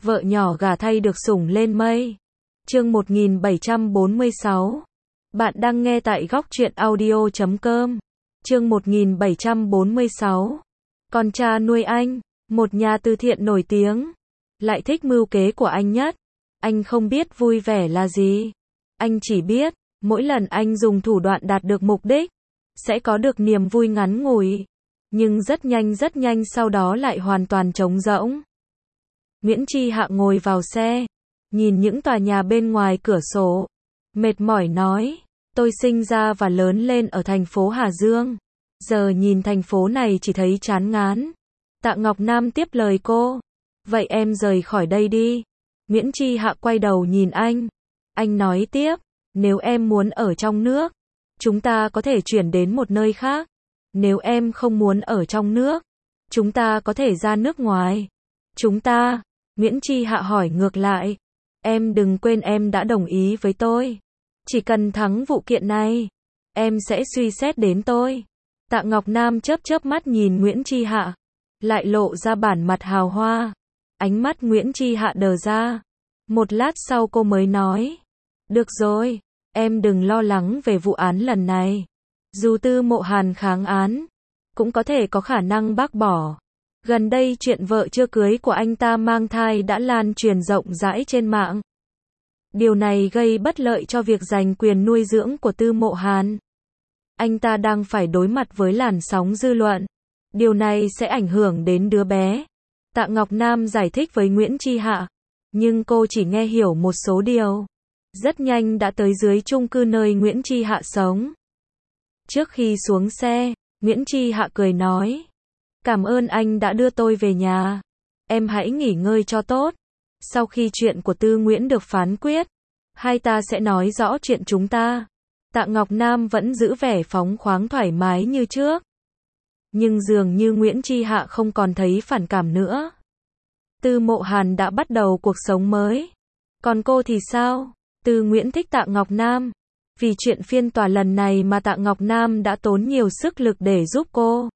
vợ nhỏ gả thay được sủng lên mây. Chương 1746. Bạn đang nghe tại góc truyện audio.com. Chương 1746. Con cha nuôi anh, một nhà từ thiện nổi tiếng, lại thích mưu kế của anh nhất. Anh không biết vui vẻ là gì. Anh chỉ biết, mỗi lần anh dùng thủ đoạn đạt được mục đích, sẽ có được niềm vui ngắn ngủi. Nhưng rất nhanh sau đó lại hoàn toàn trống rỗng. Nguyễn Chi Hạ ngồi vào xe, nhìn những tòa nhà bên ngoài cửa sổ, mệt mỏi nói, tôi sinh ra và lớn lên ở thành phố Hà Dương. Giờ nhìn thành phố này chỉ thấy chán ngán. Tạ Ngọc Nam tiếp lời cô, vậy em rời khỏi đây đi. Nguyễn Chi Hạ quay đầu nhìn anh. Anh nói tiếp, nếu em muốn ở trong nước, chúng ta có thể chuyển đến một nơi khác. Nếu em không muốn ở trong nước, chúng ta có thể ra nước ngoài. Chúng ta, Nguyễn Chi Hạ hỏi ngược lại, em đừng quên em đã đồng ý với tôi. Chỉ cần thắng vụ kiện này, em sẽ suy xét đến tôi. Tạ Ngọc Nam chớp mắt nhìn Nguyễn Chi Hạ, lại lộ ra bản mặt hào hoa. Ánh mắt Nguyễn Chi Hạ đờ ra. Một lát sau cô mới nói, được rồi, em đừng lo lắng về vụ án lần này. Dù Tư Mộ Hàn kháng án, cũng có thể có khả năng bác bỏ. Gần đây chuyện vợ chưa cưới của anh ta mang thai đã lan truyền rộng rãi trên mạng. Điều này gây bất lợi cho việc giành quyền nuôi dưỡng của Tư Mộ Hàn. Anh ta đang phải đối mặt với làn sóng dư luận. Điều này sẽ ảnh hưởng đến đứa bé. Tạ Ngọc Nam giải thích với Nguyễn Chi Hạ, nhưng cô chỉ nghe hiểu một số điều. Rất nhanh đã tới dưới chung cư nơi Nguyễn Chi Hạ sống. Trước khi xuống xe, Nguyễn Chi Hạ cười nói, cảm ơn anh đã đưa tôi về nhà. Em hãy nghỉ ngơi cho tốt. Sau khi chuyện của Tư Nguyễn được phán quyết, hai ta sẽ nói rõ chuyện chúng ta. Tạ Ngọc Nam vẫn giữ vẻ phóng khoáng thoải mái như trước. Nhưng dường như Nguyễn Chi Hạ không còn thấy phản cảm nữa. Tư Mộ Hàn đã bắt đầu cuộc sống mới. Còn cô thì sao? Tư Nguyễn thích Tạ Ngọc Nam. Vì chuyện phiên tòa lần này mà Tạ Ngọc Nam đã tốn nhiều sức lực để giúp cô.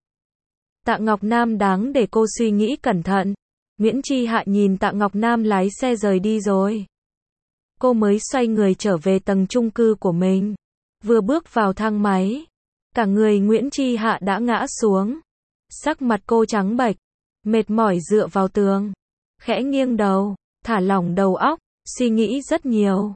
Tạ Ngọc Nam đáng để cô suy nghĩ cẩn thận. Nguyễn Chi Hạ nhìn Tạ Ngọc Nam lái xe rời đi rồi. Cô mới xoay người trở về tầng chung cư của mình. Vừa bước vào thang máy, cả người Nguyễn Chi Hạ đã ngã xuống. Sắc mặt cô trắng bệch, mệt mỏi dựa vào tường, khẽ nghiêng đầu, thả lỏng đầu óc, suy nghĩ rất nhiều.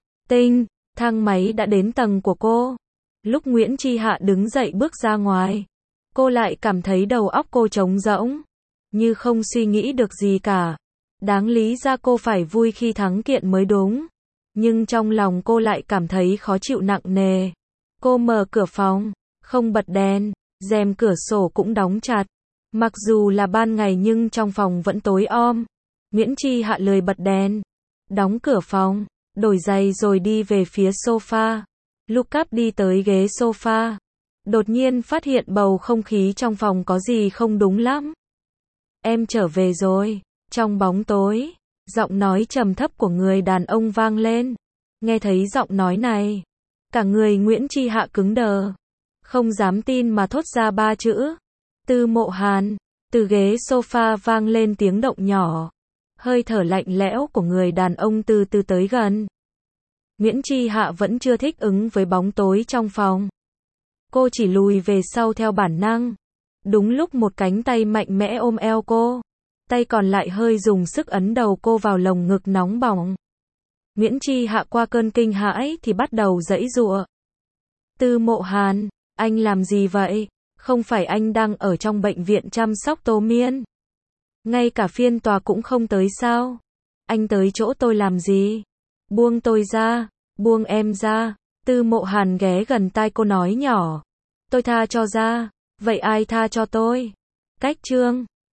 Thang máy đã đến tầng của cô. Lúc Nguyễn Chi Hạ đứng dậy bước ra ngoài, cô lại cảm thấy đầu óc cô trống rỗng, như không suy nghĩ được gì cả. Đáng lý ra cô phải vui khi thắng kiện mới đúng. Nhưng trong lòng cô lại cảm thấy khó chịu nặng nề. Cô mở cửa phòng, không bật đèn, rèm cửa sổ cũng đóng chặt. Mặc dù là ban ngày nhưng trong phòng vẫn tối om. Nguyễn Chi Hạ lười bật đèn, đóng cửa phòng, đổi giày rồi đi về phía sofa. Lucas đi tới ghế sofa, đột nhiên phát hiện bầu không khí trong phòng có gì không đúng lắm. Em trở về rồi. Trong bóng tối, giọng nói trầm thấp của người đàn ông vang lên. Nghe thấy giọng nói này, cả người Nguyễn Chi Hạ cứng đờ, không dám tin mà thốt ra ba chữ. Tư Mộ Hàn. Từ ghế sofa vang lên tiếng động nhỏ. Hơi thở lạnh lẽo của người đàn ông từ từ tới gần. Nguyễn Chi Hạ vẫn chưa thích ứng với bóng tối trong phòng. Cô chỉ lùi về sau theo bản năng. Đúng lúc một cánh tay mạnh mẽ ôm eo cô. Tay còn lại hơi dùng sức ấn đầu cô vào lồng ngực nóng bỏng. Nguyễn Chi Hạ qua cơn kinh hãi thì bắt đầu giãy giụa. Tư Mộ Hàn, anh làm gì vậy? Không phải anh đang ở trong bệnh viện chăm sóc Tô Miên? Ngay cả phiên tòa cũng không tới sao? Anh tới chỗ tôi làm gì? Buông tôi ra, buông em ra. Tư Mộ Hàn ghé gần tai cô nói nhỏ. Tôi tha cho ra, vậy ai tha cho tôi? Cách chương